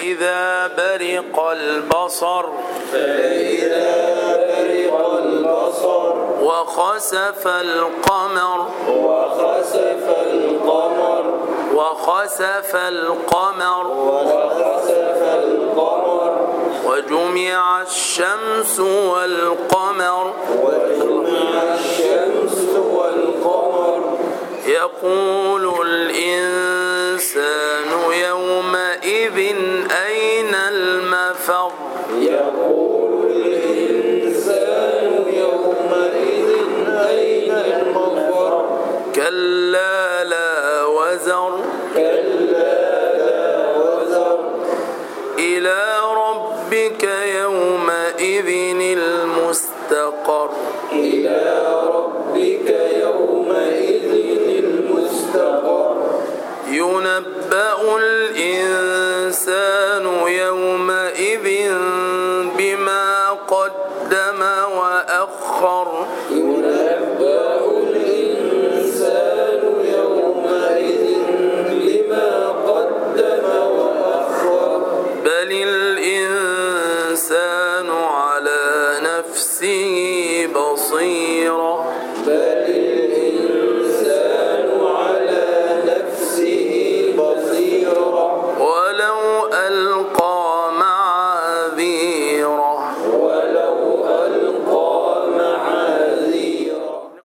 فإذا برق البصر وخسف القمر وجمع الشمس والقمر يقول الإنسان يومئذ أين المفر كلا لا وزر إلى ربك يومئذ المستقر